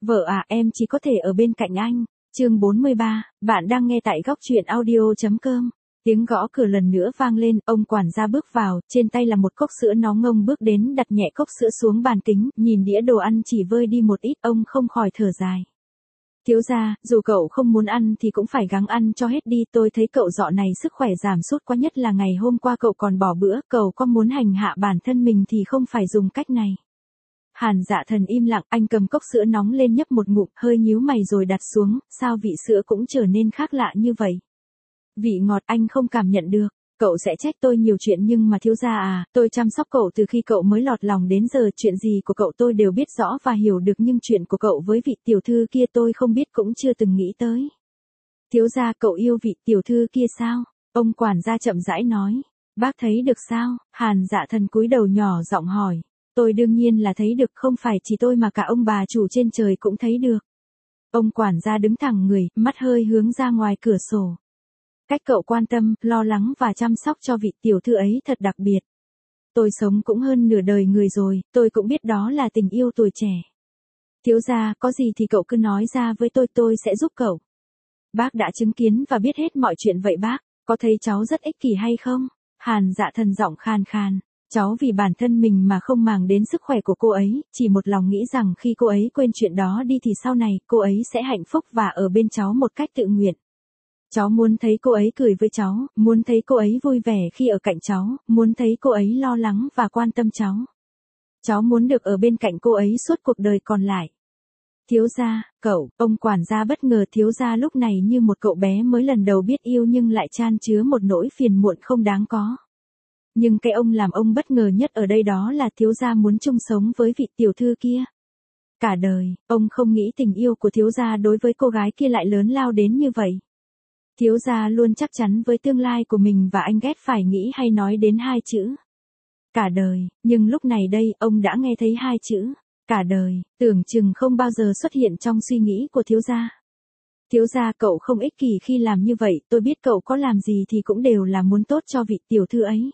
Vợ à, em chỉ có thể ở bên cạnh anh. Chương 43, bạn đang nghe tại góc truyện audio.com. Tiếng gõ cửa lần nữa vang lên, ông quản gia bước vào, trên tay là một cốc sữa nóng. Ông bước đến đặt nhẹ cốc sữa xuống bàn kính, nhìn đĩa đồ ăn chỉ vơi đi một ít, ông không khỏi thở dài. Thiếu gia, dù cậu không muốn ăn thì cũng phải gắng ăn cho hết đi, tôi thấy cậu dạo này sức khỏe giảm sút quá, nhất là ngày hôm qua cậu còn bỏ bữa, cậu có muốn hành hạ bản thân mình thì không phải dùng cách này. Hàn Dạ Thần im lặng, anh cầm cốc sữa nóng lên nhấp một ngụm, hơi nhíu mày rồi đặt xuống, sao vị sữa cũng trở nên khác lạ như vậy? Vị ngọt anh không cảm nhận được. Cậu sẽ trách tôi nhiều chuyện nhưng mà thiếu gia à, tôi chăm sóc cậu từ khi cậu mới lọt lòng đến giờ, chuyện gì của cậu tôi đều biết rõ và hiểu được, nhưng chuyện của cậu với vị tiểu thư kia tôi không biết, cũng chưa từng nghĩ tới. Thiếu gia, cậu yêu vị tiểu thư kia sao? Ông quản gia chậm rãi nói. Bác thấy được sao? Hàn Dạ Thần cúi đầu nhỏ giọng hỏi. Tôi đương nhiên là thấy được, không phải chỉ tôi mà cả ông bà chủ trên trời cũng thấy được. Ông quản gia đứng thẳng người, mắt hơi hướng ra ngoài cửa sổ. Cách cậu quan tâm, lo lắng và chăm sóc cho vị tiểu thư ấy thật đặc biệt. Tôi sống cũng hơn nửa đời người rồi, tôi cũng biết đó là tình yêu tuổi trẻ. Thiếu gia, có gì thì cậu cứ nói ra với tôi sẽ giúp cậu. Bác đã chứng kiến và biết hết mọi chuyện vậy bác, có thấy cháu rất ích kỷ hay không? Hàn Dạ Thần giọng khan khan. Cháu vì bản thân mình mà không màng đến sức khỏe của cô ấy, chỉ một lòng nghĩ rằng khi cô ấy quên chuyện đó đi thì sau này cô ấy sẽ hạnh phúc và ở bên cháu một cách tự nguyện. Cháu muốn thấy cô ấy cười với cháu, muốn thấy cô ấy vui vẻ khi ở cạnh cháu, muốn thấy cô ấy lo lắng và quan tâm cháu. Cháu muốn được ở bên cạnh cô ấy suốt cuộc đời còn lại. Thiếu gia, cậu, ông quản gia bất ngờ, thiếu gia lúc này như một cậu bé mới lần đầu biết yêu nhưng lại chan chứa một nỗi phiền muộn không đáng có. Nhưng cái ông làm ông bất ngờ nhất ở đây đó là thiếu gia muốn chung sống với vị tiểu thư kia. Cả đời, ông không nghĩ tình yêu của thiếu gia đối với cô gái kia lại lớn lao đến như vậy. Thiếu gia luôn chắc chắn với tương lai của mình và anh ghét phải nghĩ hay nói đến hai chữ. Cả đời, nhưng lúc này đây, ông đã nghe thấy hai chữ. Cả đời, tưởng chừng không bao giờ xuất hiện trong suy nghĩ của thiếu gia. Thiếu gia, cậu không ích kỷ khi làm như vậy, tôi biết cậu có làm gì thì cũng đều là muốn tốt cho vị tiểu thư ấy.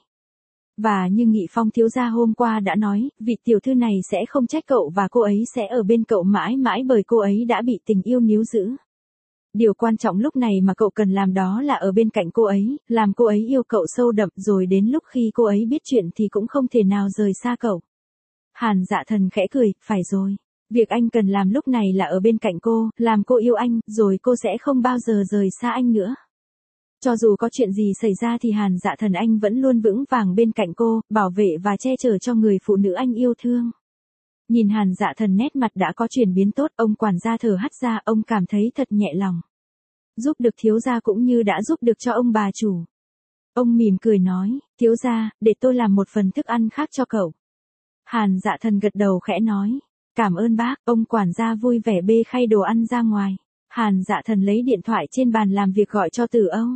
Và như Nghị Phong thiếu gia hôm qua đã nói, vị tiểu thư này sẽ không trách cậu và cô ấy sẽ ở bên cậu mãi mãi bởi cô ấy đã bị tình yêu níu giữ. Điều quan trọng lúc này mà cậu cần làm đó là ở bên cạnh cô ấy, làm cô ấy yêu cậu sâu đậm, rồi đến lúc khi cô ấy biết chuyện thì cũng không thể nào rời xa cậu. Hàn Dạ Thần khẽ cười, phải rồi. Việc anh cần làm lúc này là ở bên cạnh cô, làm cô yêu anh, rồi cô sẽ không bao giờ rời xa anh nữa. Cho dù có chuyện gì xảy ra thì Hàn Dạ Thần anh vẫn luôn vững vàng bên cạnh cô, bảo vệ và che chở cho người phụ nữ anh yêu thương. Nhìn Hàn Dạ Thần nét mặt đã có chuyển biến tốt, ông quản gia thở hắt ra, ông cảm thấy thật nhẹ lòng. Giúp được thiếu gia cũng như đã giúp được cho ông bà chủ. Ông mỉm cười nói, thiếu gia, để tôi làm một phần thức ăn khác cho cậu. Hàn Dạ Thần gật đầu khẽ nói, cảm ơn bác. Ông quản gia vui vẻ bê khay đồ ăn ra ngoài. Hàn Dạ Thần lấy điện thoại trên bàn làm việc gọi cho Tử Âu.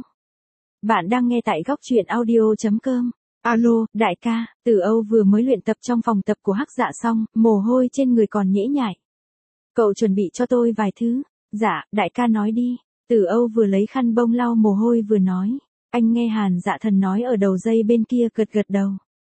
Bạn đang nghe tại góc truyện audio.com. Alo, đại ca, Tử Âu vừa mới luyện tập trong phòng tập của Hắc Dạ xong, mồ hôi trên người còn nhễ nhại. Cậu chuẩn bị cho tôi vài thứ. Dạ, đại ca nói đi. Tử Âu vừa lấy khăn bông lau mồ hôi vừa nói. Anh nghe Hàn Dạ Thần nói ở đầu dây bên kia, gật gật đầu.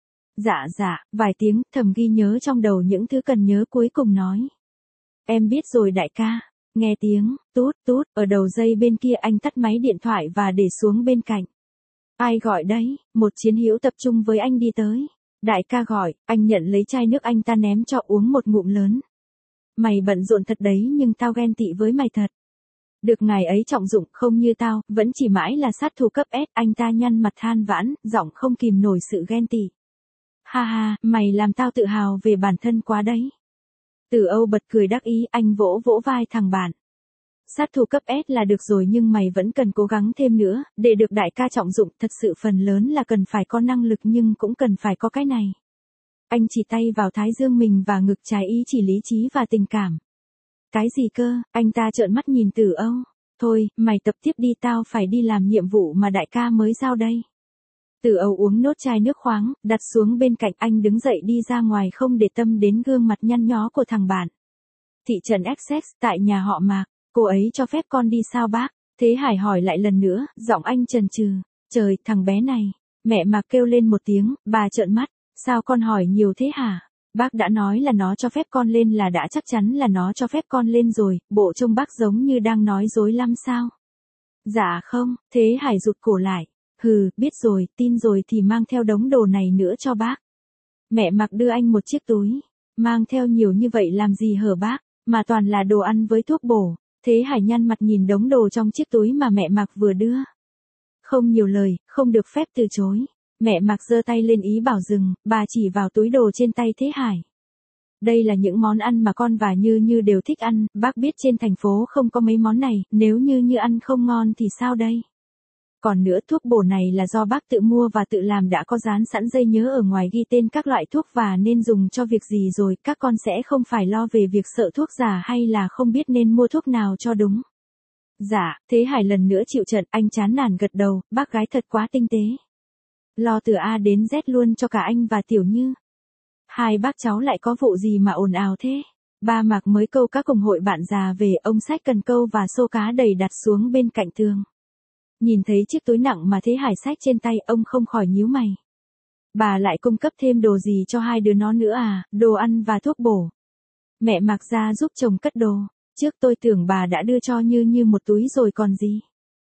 Dạ, vài tiếng, thầm ghi nhớ trong đầu những thứ cần nhớ, cuối cùng nói. Em biết rồi đại ca. Nghe tiếng, tút, ở đầu dây bên kia, anh tắt máy điện thoại và để xuống bên cạnh. Ai gọi đấy? Một chiến hữu tập trung với anh đi tới. Đại ca gọi, anh nhận lấy chai nước anh ta ném cho, uống một ngụm lớn. Mày bận rộn thật đấy nhưng tao ghen tị với mày thật. Được ngài ấy trọng dụng, không như tao, vẫn chỉ mãi là sát thủ cấp S, anh ta nhăn mặt than vãn, giọng không kìm nổi sự ghen tị. Ha ha, mày làm tao tự hào về bản thân quá đấy. Tử Âu bật cười đắc ý, anh vỗ vỗ vai thằng bạn. Sát thủ cấp S là được rồi nhưng mày vẫn cần cố gắng thêm nữa, để được đại ca trọng dụng, thật sự phần lớn là cần phải có năng lực nhưng cũng cần phải có cái này. Anh chỉ tay vào thái dương mình và ngực trái, ý chỉ lý trí và tình cảm. Cái gì cơ? Anh ta trợn mắt nhìn Tử Âu. Thôi, mày tập tiếp đi, tao phải đi làm nhiệm vụ mà đại ca mới giao đây. Tử Âu uống nốt chai nước khoáng, đặt xuống bên cạnh, anh đứng dậy đi ra ngoài không để tâm đến gương mặt nhăn nhó của thằng bạn. Thị trấn Essex, tại nhà họ Mạc, cô ấy cho phép con đi sao bác? Thế Hải hỏi lại lần nữa, giọng anh chần chừ. Trời, thằng bé này. Mẹ Mạc kêu lên một tiếng, bà trợn mắt. Sao con hỏi nhiều thế hả? Bác đã nói là nó cho phép con lên là đã chắc chắn là nó cho phép con lên rồi, bộ trông bác giống như đang nói dối lắm sao? Dạ không, Thế Hải rụt cổ lại. Hừ, biết rồi, tin rồi thì mang theo đống đồ này nữa cho bác. Mẹ Mặc đưa anh một chiếc túi. Mang theo nhiều như vậy làm gì hở bác, mà toàn là đồ ăn với thuốc bổ. Thế Hải nhăn mặt nhìn đống đồ trong chiếc túi mà mẹ Mặc vừa đưa. Không nhiều lời, không được phép từ chối. Mẹ Mặc giơ tay lên ý bảo dừng, bà chỉ vào túi đồ trên tay Thế Hải. Đây là những món ăn mà con và Như Như đều thích ăn, bác biết trên thành phố không có mấy món này, nếu Như Như ăn không ngon thì sao đây? Còn nữa thuốc bổ này là do bác tự mua và tự làm, đã có dán sẵn giấy nhớ ở ngoài ghi tên các loại thuốc và nên dùng cho việc gì rồi, các con sẽ không phải lo về việc sợ thuốc giả hay là không biết nên mua thuốc nào cho đúng. Dạ, Thế Hải lần nữa chịu trận, anh chán nản gật đầu, bác gái thật quá tinh tế. Lo từ A đến Z luôn cho cả anh và Tiểu Như. Hai bác cháu lại có vụ gì mà ồn ào thế? Ba Mạc mới câu các cùng hội bạn già về, ông xách cần câu và xô cá đầy đặt xuống bên cạnh tường. Nhìn thấy chiếc túi nặng mà Thế Hải xách trên tay, ông không khỏi nhíu mày. Bà lại cung cấp thêm đồ gì cho hai đứa nó nữa à, đồ ăn và thuốc bổ. Mẹ Mạc ra giúp chồng cất đồ. Trước tôi tưởng bà đã đưa cho Như Như một túi rồi còn gì.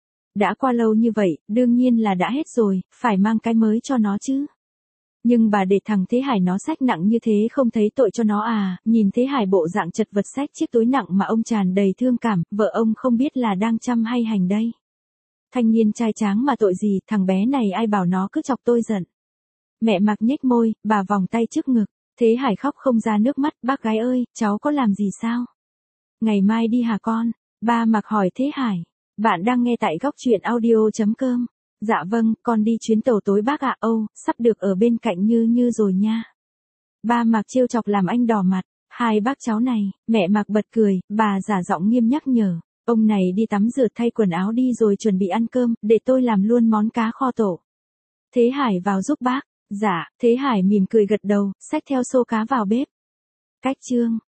Đã qua lâu như vậy, đương nhiên là đã hết rồi, phải mang cái mới cho nó chứ. Nhưng bà để thằng Thế Hải nó xách nặng như thế không thấy tội cho nó à, nhìn Thế Hải bộ dạng chật vật xách chiếc túi nặng mà ông tràn đầy thương cảm, vợ ông không biết là đang chăm hay hành đây. Thanh niên trai tráng mà tội gì, thằng bé này ai bảo nó cứ chọc tôi giận. Mẹ Mạc nhếch môi, bà vòng tay trước ngực. Thế Hải khóc không ra nước mắt, bác gái ơi, cháu có làm gì sao? Ngày mai đi hả con? Ba Mạc hỏi Thế Hải. Bạn đang nghe tại góc truyện audio.com. Dạ vâng, con đi chuyến tàu tối bác ạ. Âu, sắp được ở bên cạnh Như Như rồi nha. Ba Mạc trêu chọc làm anh đỏ mặt. Hai bác cháu này, mẹ Mạc bật cười, bà giả giọng nghiêm nhắc nhở. Ông này đi tắm rửa thay quần áo đi rồi chuẩn bị ăn cơm, để tôi làm luôn món cá kho tổ. Thế Hải vào giúp bác. Dạ, Thế Hải mỉm cười gật đầu, xách theo xô cá vào bếp. Cách chương